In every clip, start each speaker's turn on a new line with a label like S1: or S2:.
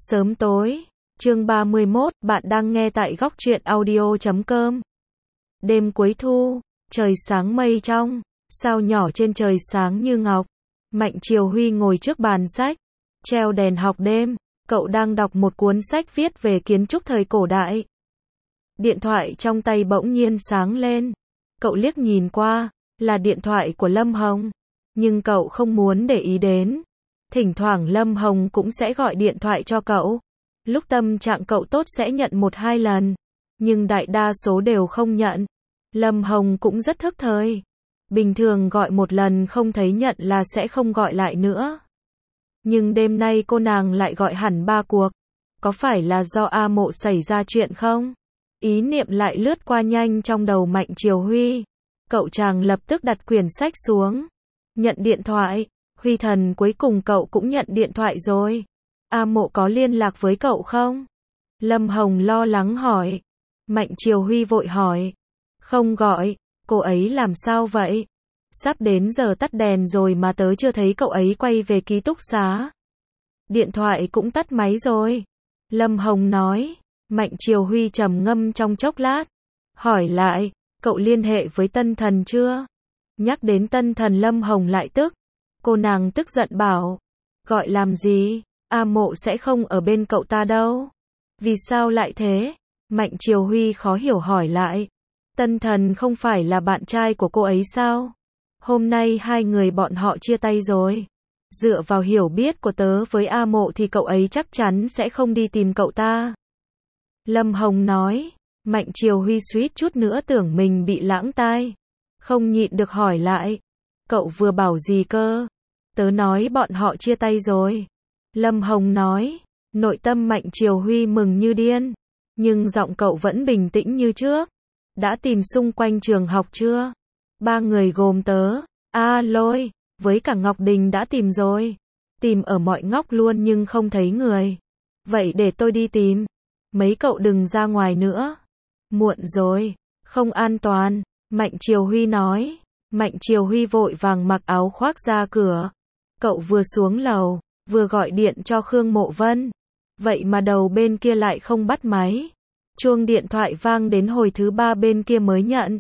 S1: Sớm tối, chương 31, bạn đang nghe tại góc truyện audio.com. Đêm cuối thu, trời sáng mây trong, sao nhỏ trên trời sáng như ngọc. Mạnh Triều Huy ngồi trước bàn sách, treo đèn học đêm, cậu đang đọc một cuốn sách viết về kiến trúc thời cổ đại. Điện thoại trong tay bỗng nhiên sáng lên, cậu liếc nhìn qua, là điện thoại của Lâm Hồng, nhưng cậu không muốn để ý đến. Thỉnh thoảng Lâm Hồng cũng sẽ gọi điện thoại cho cậu. Lúc tâm trạng cậu tốt sẽ nhận 1-2 lần, nhưng đại đa số đều không nhận. Lâm Hồng cũng rất thức thời. Bình thường gọi một lần không thấy nhận là sẽ không gọi lại nữa. Nhưng đêm nay cô nàng lại gọi hẳn 3 cuộc. Có phải là do A Mộ xảy ra chuyện không? Ý niệm lại lướt qua nhanh trong đầu Mạnh Triều Huy. Cậu chàng lập tức đặt quyển sách xuống. Nhận điện thoại. Huy thần, cuối cùng cậu cũng nhận điện thoại rồi. A Mộ có liên lạc với cậu không? Lâm Hồng lo lắng hỏi. Mạnh Triều Huy vội hỏi. Không gọi, cô ấy làm sao vậy? Sắp đến giờ tắt đèn rồi mà tớ chưa thấy cậu ấy quay về ký túc xá. Điện thoại cũng tắt máy rồi. Lâm Hồng nói. Mạnh Triều Huy trầm ngâm trong chốc lát. Hỏi lại, cậu liên hệ với Tân Thần chưa? Nhắc đến Tân Thần Lâm Hồng lại tức. Cô nàng tức giận bảo. Gọi làm gì? A Mộ sẽ không ở bên cậu ta đâu. Vì sao lại thế? Mạnh Triều Huy khó hiểu hỏi lại. Tân Thần không phải là bạn trai của cô ấy sao? Hôm nay hai người bọn họ chia tay rồi. Dựa vào hiểu biết của tớ với A Mộ thì cậu ấy chắc chắn sẽ không đi tìm cậu ta. Lâm Hồng nói. Mạnh Triều Huy suýt chút nữa tưởng mình bị lãng tai. Không nhịn được hỏi lại. Cậu vừa bảo gì cơ? Tớ nói bọn họ chia tay rồi. Lâm Hồng nói. Nội tâm Mạnh Triều Huy mừng như điên. Nhưng giọng cậu vẫn bình tĩnh như trước. Đã tìm xung quanh trường học chưa? 3 người gồm tớ, A Lôi, với cả Ngọc Đình đã tìm rồi. Tìm ở mọi ngóc luôn nhưng không thấy người. Vậy để tôi đi tìm. Mấy cậu đừng ra ngoài nữa. Muộn rồi, không an toàn. Mạnh Triều Huy nói. Mạnh Triều Huy vội vàng mặc áo khoác ra cửa. Cậu vừa xuống lầu, vừa gọi điện cho Khương Mộ Vân. Vậy mà đầu bên kia lại không bắt máy. Chuông điện thoại vang đến hồi thứ 3 bên kia mới nhận.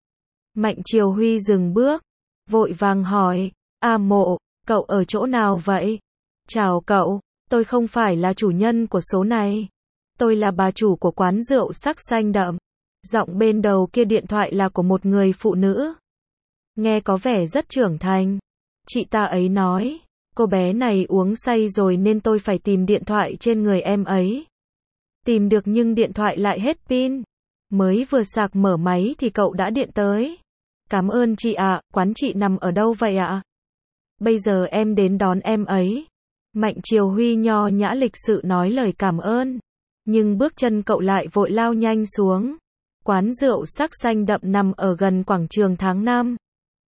S1: Mạnh Triều Huy dừng bước, vội vàng hỏi. A Mộ, cậu ở chỗ nào vậy? Chào cậu, tôi không phải là chủ nhân của số này. Tôi là bà chủ của quán rượu Sắc Xanh Đậm. Giọng bên đầu kia điện thoại là của một người phụ nữ. Nghe có vẻ rất trưởng thành. Chị ta ấy nói, cô bé này uống say rồi nên tôi phải tìm điện thoại trên người em ấy. Tìm được nhưng điện thoại lại hết pin. Mới vừa sạc mở máy thì cậu đã điện tới. Cảm ơn chị ạ, quán chị nằm ở đâu vậy ạ? Bây giờ em đến đón em ấy. Mạnh Triều Huy nho nhã lịch sự nói lời cảm ơn. Nhưng bước chân cậu lại vội lao nhanh xuống. Quán rượu Sắc Xanh Đậm nằm ở gần quảng trường Tháng 5.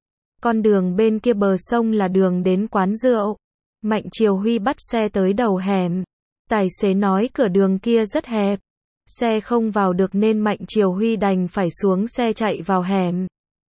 S1: Con đường bên kia bờ sông là đường đến quán rượu. Mạnh Triều Huy bắt xe tới đầu hẻm. Tài xế nói cửa đường kia rất hẹp. Xe không vào được nên Mạnh Triều Huy đành phải xuống xe chạy vào hẻm.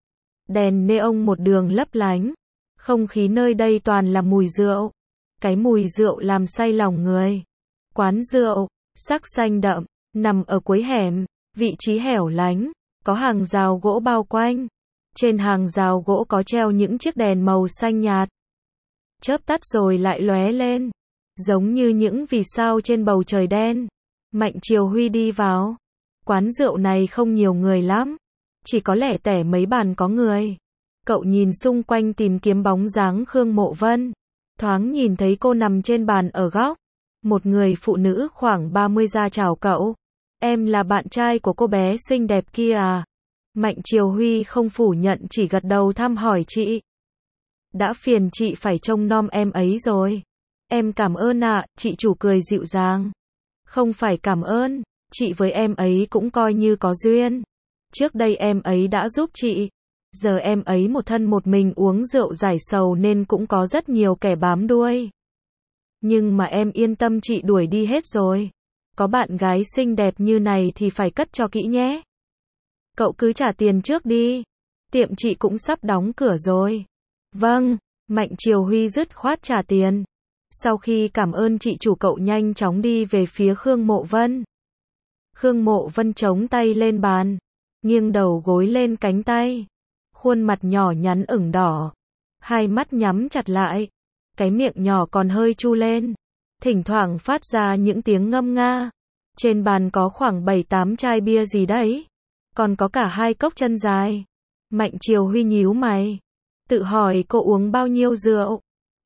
S1: Đèn neon một đường lấp lánh. Không khí nơi đây toàn là mùi rượu. Cái mùi rượu làm say lòng người. Quán rượu, Sắc Xanh Đậm, nằm ở cuối hẻm, vị trí hẻo lánh, có hàng rào gỗ bao quanh. Trên hàng rào gỗ có treo những chiếc đèn màu xanh nhạt. Chớp tắt rồi lại lóe lên. Giống như những vì sao trên bầu trời đen. Mạnh Triều Huy đi vào. Quán rượu này không nhiều người lắm. Chỉ có lẻ tẻ mấy bàn có người. Cậu nhìn xung quanh tìm kiếm bóng dáng Khương Mộ Vân. Thoáng nhìn thấy cô nằm trên bàn ở góc. Một người phụ nữ khoảng 30 ra chào cậu. Em là bạn trai của cô bé xinh đẹp kia à? Mạnh Triều Huy không phủ nhận chỉ gật đầu thăm hỏi chị. Đã phiền chị phải trông nom em ấy rồi. Em cảm ơn ạ, chị chủ cười dịu dàng. Không phải cảm ơn, chị với em ấy cũng coi như có duyên. Trước đây em ấy đã giúp chị. Giờ em ấy một thân một mình uống rượu giải sầu nên cũng có rất nhiều kẻ bám đuôi. Nhưng mà em yên tâm chị đuổi đi hết rồi. Có bạn gái xinh đẹp như này thì phải cất cho kỹ nhé. Cậu cứ trả tiền trước đi. Tiệm chị cũng sắp đóng cửa rồi. Vâng, Mạnh Triều Huy dứt khoát trả tiền. Sau khi cảm ơn chị chủ, cậu nhanh chóng đi về phía Khương Mộ Vân. Khương Mộ Vân chống tay lên bàn, nghiêng đầu gối lên cánh tay, khuôn mặt nhỏ nhắn ửng đỏ, hai mắt nhắm chặt lại, cái miệng nhỏ còn hơi chu lên, thỉnh thoảng phát ra những tiếng ngâm nga. Trên bàn có khoảng 7-8 chai bia gì đấy, còn có cả 2 cốc chân dài. Mạnh Triều Huy nhíu mày, tự hỏi cô uống bao nhiêu rượu.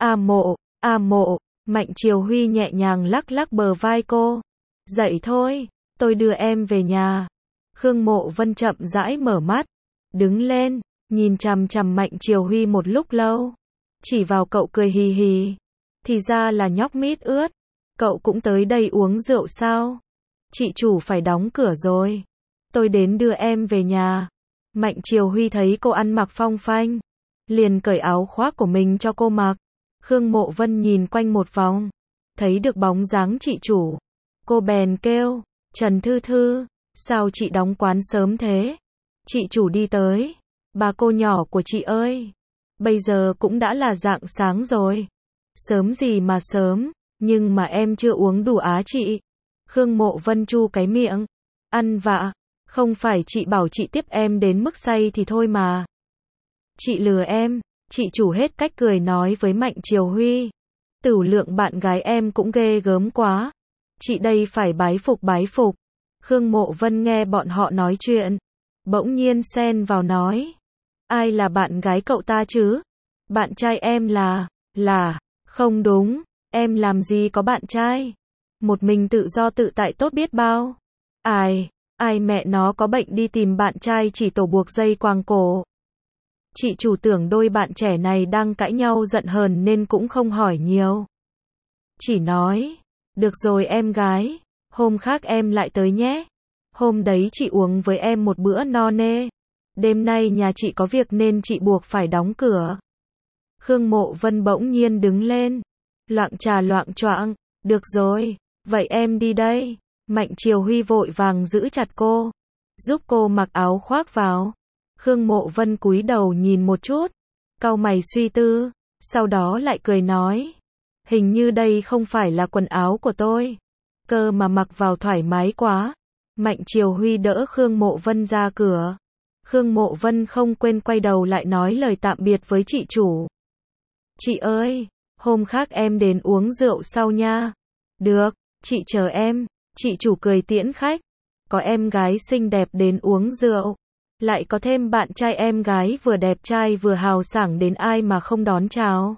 S1: A Mộ, Mạnh Triều Huy nhẹ nhàng lắc lắc bờ vai cô. Dậy thôi, tôi đưa em về nhà. Khương Mộ Vân chậm rãi mở mắt, đứng lên, nhìn chằm chằm Mạnh Triều Huy một lúc lâu, chỉ vào cậu cười hì hì. Thì ra là nhóc mít ướt, cậu cũng tới đây uống rượu sao? Chị chủ phải đóng cửa rồi, tôi đến đưa em về nhà. Mạnh Triều Huy thấy cô ăn mặc phong phanh, liền cởi áo khoác của mình cho cô mặc. Khương Mộ Vân nhìn quanh một vòng, thấy được bóng dáng chị chủ, cô bèn kêu, Trần Thư Thư, sao chị đóng quán sớm thế? Chị chủ đi tới, bà cô nhỏ của chị ơi, bây giờ cũng đã là rạng sáng rồi. Sớm gì mà sớm, nhưng mà em chưa uống đủ á chị. Khương Mộ Vân chu cái miệng, ăn vạ, không phải chị bảo chị tiếp em đến mức say thì thôi mà. Chị lừa em, chị chủ hết cách cười nói với Mạnh Triều Huy. Tửu lượng bạn gái em cũng ghê gớm quá. Chị đây phải bái phục bái phục. Khương Mộ Vân nghe bọn họ nói chuyện, bỗng nhiên xen vào nói. Ai là bạn gái cậu ta chứ? Bạn trai em là, không đúng, em làm gì có bạn trai. Một mình tự do tự tại tốt biết bao. Ai mẹ nó có bệnh đi tìm bạn trai chỉ tổ buộc dây quàng cổ. Chị chủ tưởng đôi bạn trẻ này đang cãi nhau giận hờn nên cũng không hỏi nhiều. Chỉ nói, được rồi em gái, hôm khác em lại tới nhé. Hôm đấy chị uống với em một bữa no nê. Đêm nay nhà chị có việc nên chị buộc phải đóng cửa. Khương Mộ Vân bỗng nhiên đứng lên, loạng trà loạng choạng, được rồi, vậy em đi đây. Mạnh Triều Huy vội vàng giữ chặt cô, giúp cô mặc áo khoác vào. Khương Mộ Vân cúi đầu nhìn một chút, cau mày suy tư, sau đó lại cười nói, hình như đây không phải là quần áo của tôi, cơ mà mặc vào thoải mái quá. Mạnh Triều Huy đỡ Khương Mộ Vân ra cửa. Khương Mộ Vân không quên quay đầu lại nói lời tạm biệt với chị chủ. Chị ơi, hôm khác em đến uống rượu sau nha. Được, chị chờ em. Chị chủ cười tiễn khách. Có em gái xinh đẹp đến uống rượu, lại có thêm bạn trai em gái vừa đẹp trai vừa hào sảng đến ai mà không đón chào.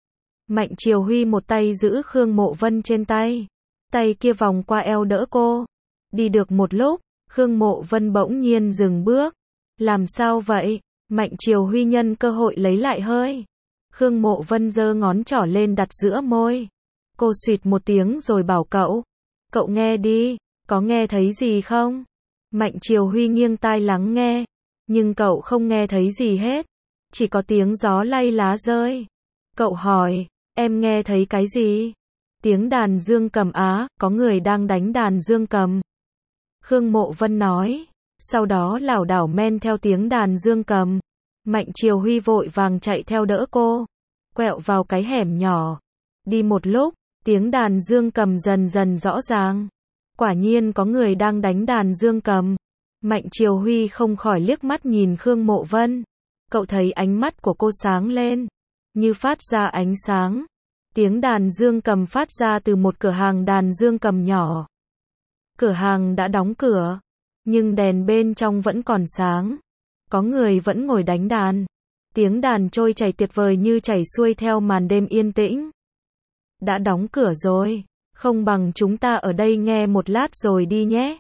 S1: Mạnh Triều Huy một tay giữ Khương Mộ Vân trên tay, tay kia vòng qua eo đỡ cô. Đi được một lúc, Khương Mộ Vân bỗng nhiên dừng bước. Làm sao vậy? Mạnh Triều Huy nhân cơ hội lấy lại hơi. Khương Mộ Vân giơ ngón trỏ lên đặt giữa môi. Cô xuyệt một tiếng rồi bảo cậu. Cậu nghe đi, có nghe thấy gì không? Mạnh Triều Huy nghiêng tai lắng nghe, nhưng cậu không nghe thấy gì hết. Chỉ có tiếng gió lay lá rơi. Cậu hỏi, em nghe thấy cái gì? Tiếng đàn dương cầm á, có người đang đánh đàn dương cầm. Khương Mộ Vân nói, sau đó lảo đảo men theo tiếng đàn dương cầm. Mạnh Triều Huy vội vàng chạy theo đỡ cô, quẹo vào cái hẻm nhỏ. Đi một lúc, tiếng đàn dương cầm dần dần rõ ràng. Quả nhiên có người đang đánh đàn dương cầm. Mạnh Triều Huy không khỏi liếc mắt nhìn Khương Mộ Vân. Cậu thấy ánh mắt của cô sáng lên, như phát ra ánh sáng. Tiếng đàn dương cầm phát ra từ một cửa hàng đàn dương cầm nhỏ. Cửa hàng đã đóng cửa, nhưng đèn bên trong vẫn còn sáng. Có người vẫn ngồi đánh đàn. Tiếng đàn trôi chảy tuyệt vời như chảy xuôi theo màn đêm yên tĩnh. Đã đóng cửa rồi, không bằng chúng ta ở đây nghe một lát rồi đi nhé.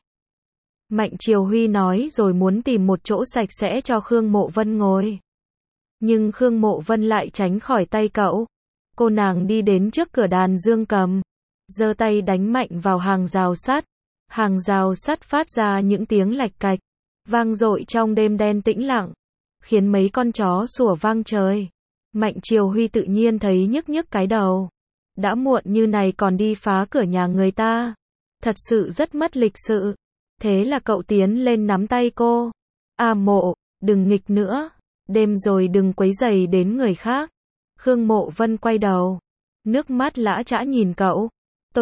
S1: Mạnh Triều Huy nói rồi muốn tìm một chỗ sạch sẽ cho Khương Mộ Vân ngồi. Nhưng Khương Mộ Vân lại tránh khỏi tay cậu. Cô nàng đi đến trước cửa đàn dương cầm, giơ tay đánh mạnh vào hàng rào sắt. Hàng rào sắt phát ra những tiếng lạch cạch, vang dội trong đêm đen tĩnh lặng, khiến mấy con chó sủa vang trời. Mạnh Triều Huy tự nhiên thấy nhức nhức cái đầu. Đã muộn như này còn đi phá cửa nhà người ta, thật sự rất mất lịch sự. Thế là cậu tiến lên nắm tay cô. Mộ, đừng nghịch nữa, đêm rồi đừng quấy rầy đến người khác. Khương Mộ Vân quay đầu, nước mắt lã chã nhìn cậu. Tôi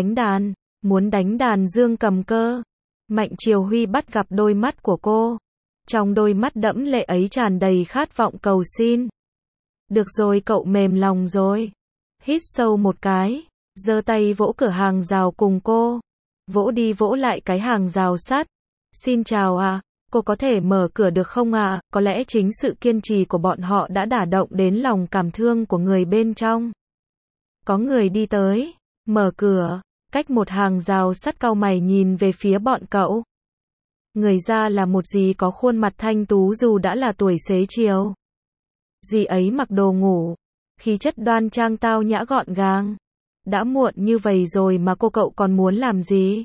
S1: muốn đánh đàn dương cầm cơ. Mạnh Triều Huy bắt gặp đôi mắt của cô. Trong đôi mắt đẫm lệ ấy tràn đầy khát vọng cầu xin. Được rồi, cậu mềm lòng rồi. Hít sâu một cái, giơ tay vỗ cửa hàng rào cùng cô. Vỗ đi vỗ lại cái hàng rào sắt. Xin chào ạ, cô có thể mở cửa được không ạ? Có lẽ chính sự kiên trì của bọn họ đã đả động đến lòng cảm thương của người bên trong. Có người đi tới, mở cửa, cách một hàng rào sắt, cau mày nhìn về phía bọn cậu. Người ra là một dì có khuôn mặt thanh tú dù đã là tuổi xế chiều. Dì ấy mặc đồ ngủ, khí chất đoan trang tao nhã gọn gàng. Đã muộn như vậy rồi mà cậu còn muốn làm gì?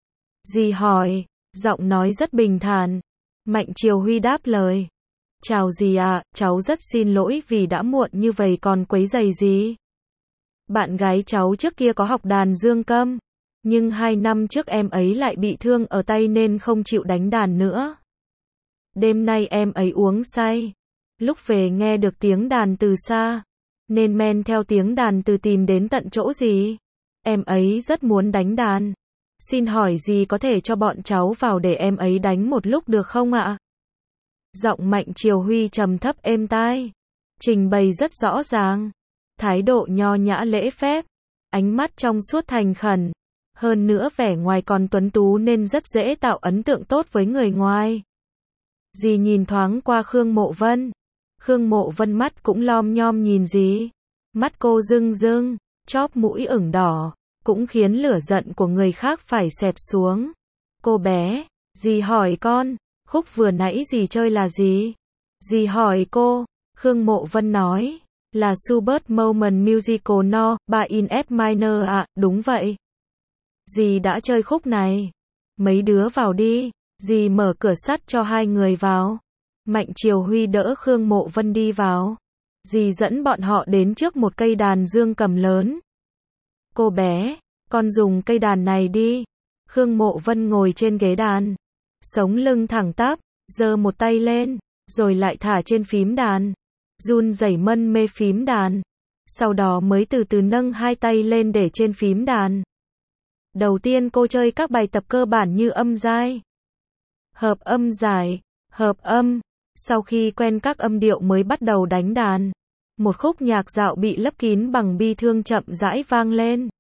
S1: Dì hỏi, giọng nói rất bình thản. Mạnh Triều Huy đáp lời. Chào dì ạ, cháu rất xin lỗi vì đã muộn như vậy còn quấy rầy dì. Bạn gái cháu trước kia có học đàn dương cầm, nhưng 2 năm trước em ấy lại bị thương ở tay nên không chịu đánh đàn nữa. Đêm nay em ấy uống say, lúc về nghe được tiếng đàn từ xa, nên men theo tiếng đàn từ tìm đến tận chỗ dì. Em ấy rất muốn đánh đàn. Xin hỏi dì có thể cho bọn cháu vào để em ấy đánh một lúc được không ạ? Giọng Mạnh Triều Huy trầm thấp êm tai, trình bày rất rõ ràng, thái độ nho nhã lễ phép, ánh mắt trong suốt thành khẩn, hơn nữa vẻ ngoài còn tuấn tú nên rất dễ tạo ấn tượng tốt với người ngoài. Dì nhìn thoáng qua Khương Mộ Vân. Khương Mộ Vân mắt cũng lom nhom nhìn dì. Mắt cô rưng rưng, chóp mũi ửng đỏ, cũng khiến lửa giận của người khác phải xẹp xuống. Cô bé, dì hỏi con, khúc vừa nãy dì chơi là gì? Dì hỏi cô. Khương Mộ Vân nói, là Schubert Moment Musical No. 3 in F minor ạ. Đúng vậy. Dì đã chơi khúc này. Mấy đứa vào đi. Dì mở cửa sắt cho 2 người vào. Mạnh Triều Huy đỡ Khương Mộ Vân đi vào. Dì dẫn bọn họ đến trước một cây đàn dương cầm lớn. Cô bé, con dùng cây đàn này đi. Khương Mộ Vân ngồi trên ghế đàn, sống lưng thẳng tắp, giơ một tay lên, rồi lại thả trên phím đàn, run rẩy mân mê phím đàn. Sau đó mới từ từ nâng 2 tay lên để trên phím đàn. Đầu tiên cô chơi các bài tập cơ bản như âm giai, hợp âm dài, hợp âm. Sau khi quen các âm điệu mới bắt đầu đánh đàn. Một khúc nhạc dạo bị lấp kín bằng bi thương chậm rãi vang lên.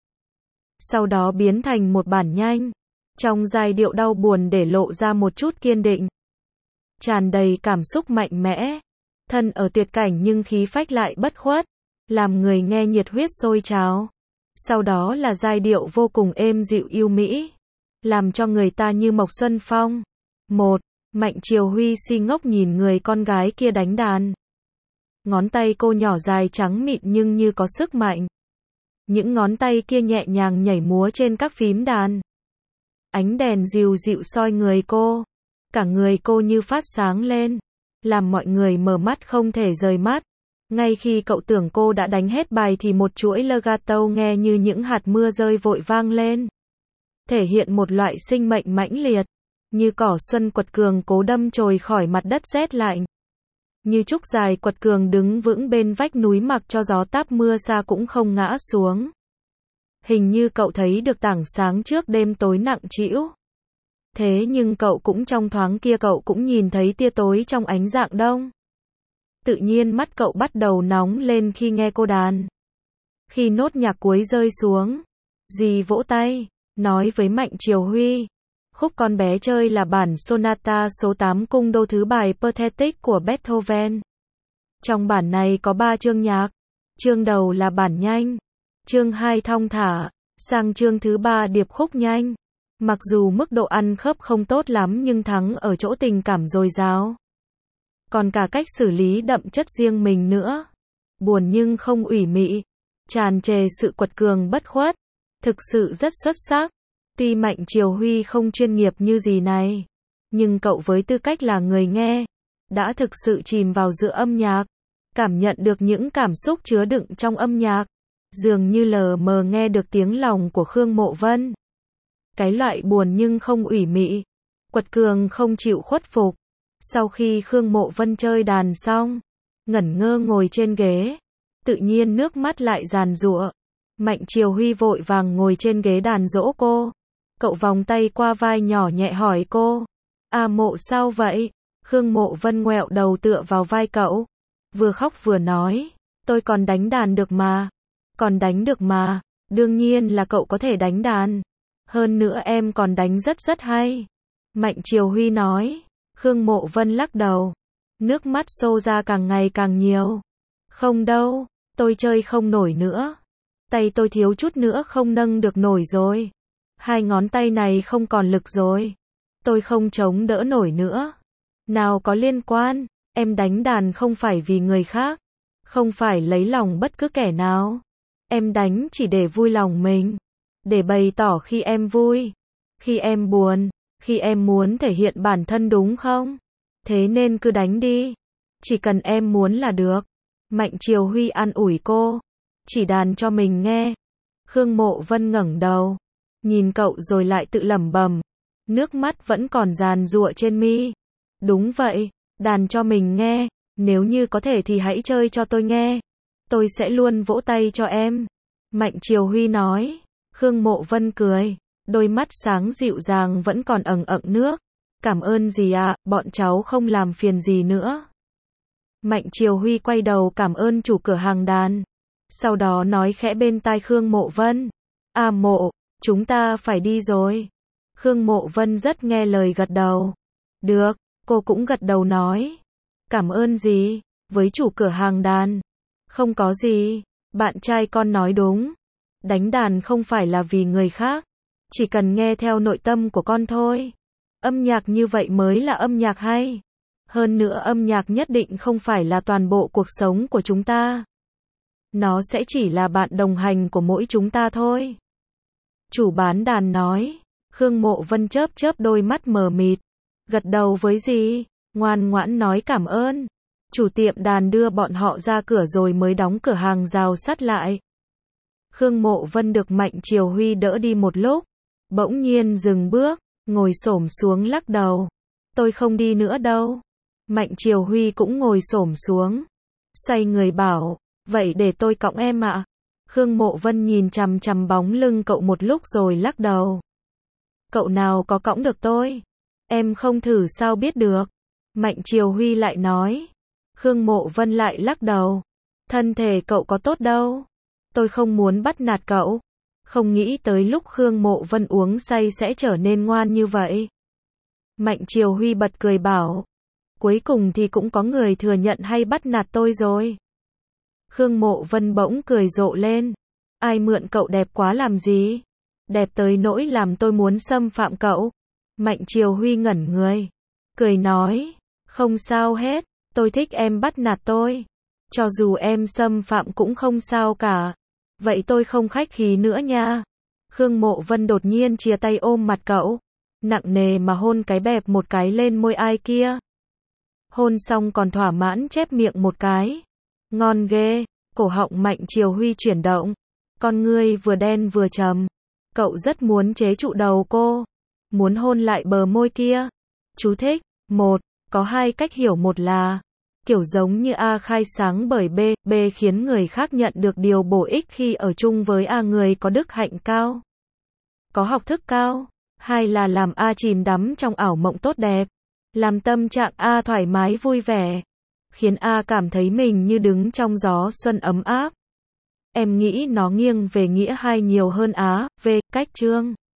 S1: Sau đó biến thành một bản nhanh, trong giai điệu đau buồn để lộ ra một chút kiên định. Tràn đầy cảm xúc mạnh mẽ, thân ở tuyệt cảnh nhưng khí phách lại bất khuất, làm người nghe nhiệt huyết sôi trào. Sau đó là giai điệu vô cùng êm dịu yêu mỹ, làm cho người ta như mộc xuân phong. Mạnh Triều Huy si ngốc nhìn người con gái kia đánh đàn. Ngón tay cô nhỏ dài trắng mịn nhưng như có sức mạnh. Những ngón tay kia nhẹ nhàng nhảy múa trên các phím đàn. Ánh đèn dịu dịu soi người cô. Cả người cô như phát sáng lên, làm mọi người mở mắt không thể rời mắt. Ngay khi cậu tưởng cô đã đánh hết bài thì một chuỗi legato nghe như những hạt mưa rơi vội vang lên. Thể hiện một loại sinh mệnh mãnh liệt. Như cỏ xuân quật cường cố đâm chồi khỏi mặt đất rét lạnh. Như trúc dài quật cường đứng vững bên vách núi mặc cho gió táp mưa xa cũng không ngã xuống. Hình như cậu thấy được tảng sáng trước đêm tối nặng trĩu. Thế nhưng cậu cũng trong thoáng kia cậu cũng nhìn thấy tia tối trong ánh rạng đông. Tự nhiên mắt cậu bắt đầu nóng lên khi nghe cô đàn. Khi nốt nhạc cuối rơi xuống, dì vỗ tay, nói với Mạnh Triều Huy. Khúc con bé chơi là bản Sonata số 8 cung đô thứ bài Pathetic của Beethoven. Trong bản này có 3 chương nhạc. Chương đầu là bản nhanh, chương 2 thong thả, sang chương thứ 3 điệp khúc nhanh. Mặc dù mức độ ăn khớp không tốt lắm nhưng thắng ở chỗ tình cảm dồi dào. Còn cả cách xử lý đậm chất riêng mình nữa. Buồn nhưng không ủy mị, tràn trề sự quật cường bất khuất. Thực sự rất xuất sắc. Tuy Mạnh Triều Huy không chuyên nghiệp như gì này, nhưng cậu với tư cách là người nghe, đã thực sự chìm vào giữa âm nhạc, cảm nhận được những cảm xúc chứa đựng trong âm nhạc, dường như lờ mờ nghe được tiếng lòng của Khương Mộ Vân. Cái loại buồn nhưng không ủy mị, quật cường không chịu khuất phục. Sau khi Khương Mộ Vân chơi đàn xong, ngẩn ngơ ngồi trên ghế, tự nhiên nước mắt lại giàn giụa. Mạnh Triều Huy vội vàng ngồi trên ghế đàn dỗ cô. Cậu vòng tay qua vai nhỏ nhẹ hỏi cô. A Mộ sao vậy? Khương Mộ Vân ngoẹo đầu tựa vào vai cậu. Vừa khóc vừa nói. Tôi còn đánh đàn được mà. Còn đánh được mà. Đương nhiên là cậu có thể đánh đàn. Hơn nữa em còn đánh rất rất hay. Mạnh Triều Huy nói. Khương Mộ Vân lắc đầu. Nước mắt xô ra càng ngày càng nhiều. Không đâu, tôi chơi không nổi nữa. Tay tôi thiếu chút nữa không nâng được nổi rồi. 2 ngón tay này không còn lực rồi. Tôi không chống đỡ nổi nữa. Nào có liên quan, em đánh đàn không phải vì người khác. Không phải lấy lòng bất cứ kẻ nào. Em đánh chỉ để vui lòng mình. Để bày tỏ khi em vui. Khi em buồn. Khi em muốn thể hiện bản thân đúng không? Thế nên cứ đánh đi. Chỉ cần em muốn là được. Mạnh Triều Huy an ủi cô. Chỉ đàn cho mình nghe. Khương Mộ Vân ngẩng đầu. Nhìn cậu rồi lại tự lẩm bẩm. Nước mắt vẫn còn giàn giụa trên mi. Đúng vậy, đàn cho mình nghe. Nếu như có thể thì hãy chơi cho tôi nghe. Tôi sẽ luôn vỗ tay cho em. Mạnh Triều Huy nói. Khương Mộ Vân cười. Đôi mắt sáng dịu dàng vẫn còn ẩn ẩn nước. Cảm ơn dì ạ, bọn cháu không làm phiền gì nữa. Mạnh Triều Huy quay đầu cảm ơn chủ cửa hàng đàn. Sau đó nói khẽ bên tai Khương Mộ Vân. A Mộ, chúng ta phải đi rồi. Khương Mộ Vân rất nghe lời gật đầu. Được, cô cũng gật đầu nói. Cảm ơn dì, với chủ cửa hàng đàn. Không có gì, bạn trai con nói đúng. Đánh đàn không phải là vì người khác. Chỉ cần nghe theo nội tâm của con thôi. Âm nhạc như vậy mới là âm nhạc hay. Hơn nữa âm nhạc nhất định không phải là toàn bộ cuộc sống của chúng ta. Nó sẽ chỉ là bạn đồng hành của mỗi chúng ta thôi. Chủ bán đàn nói. Khương Mộ Vân chớp chớp đôi mắt mờ mịt. Gật đầu với dì. Ngoan ngoãn nói cảm ơn. Chủ tiệm đàn đưa bọn họ ra cửa rồi mới đóng cửa hàng rào sắt lại. Khương Mộ Vân được Mạnh Triều Huy đỡ đi một lúc. Bỗng nhiên dừng bước. Ngồi xổm xuống lắc đầu. Tôi không đi nữa đâu. Mạnh Triều Huy cũng ngồi xổm xuống. Xoay người bảo. Vậy để tôi cõng em ạ. Khương Mộ Vân nhìn chằm chằm bóng lưng cậu một lúc rồi lắc đầu. Cậu nào có cõng được tôi. Em không thử sao biết được. Mạnh Triều Huy lại nói. Khương Mộ Vân lại lắc đầu. Thân thể cậu có tốt đâu. Tôi không muốn bắt nạt cậu. Không nghĩ tới lúc Khương Mộ Vân uống say sẽ trở nên ngoan như vậy. Mạnh Triều Huy bật cười bảo. Cuối cùng thì cũng có người thừa nhận hay bắt nạt tôi rồi. Khương Mộ Vân bỗng cười rộ lên. Ai mượn cậu đẹp quá làm gì? Đẹp tới nỗi làm tôi muốn xâm phạm cậu. Mạnh Triều Huy ngẩn người. Cười nói. Không sao hết. Tôi thích em bắt nạt tôi. Cho dù em xâm phạm cũng không sao cả. Vậy tôi không khách khí nữa nha. Khương Mộ Vân đột nhiên chia tay ôm mặt cậu. Nặng nề mà hôn cái bẹp một cái lên môi ai kia. Hôn xong còn thỏa mãn chép miệng một cái. Ngon ghê. Cổ họng Mạnh Triều Huy chuyển động. Con ngươi vừa đen vừa trầm. Cậu rất muốn chế trụ đầu cô. Muốn hôn lại bờ môi kia. Chú thích. 1. Có 2 cách hiểu. Một là kiểu giống như A khai sáng bởi B. B khiến người khác nhận được điều bổ ích khi ở chung với A, người có đức hạnh cao. Có học thức cao. 2 là làm A chìm đắm trong ảo mộng tốt đẹp. Làm tâm trạng A thoải mái vui vẻ. Khiến A cảm thấy mình như đứng trong gió xuân ấm áp. Em nghĩ nó nghiêng về nghĩa 2 nhiều hơn Á. V. Cách chương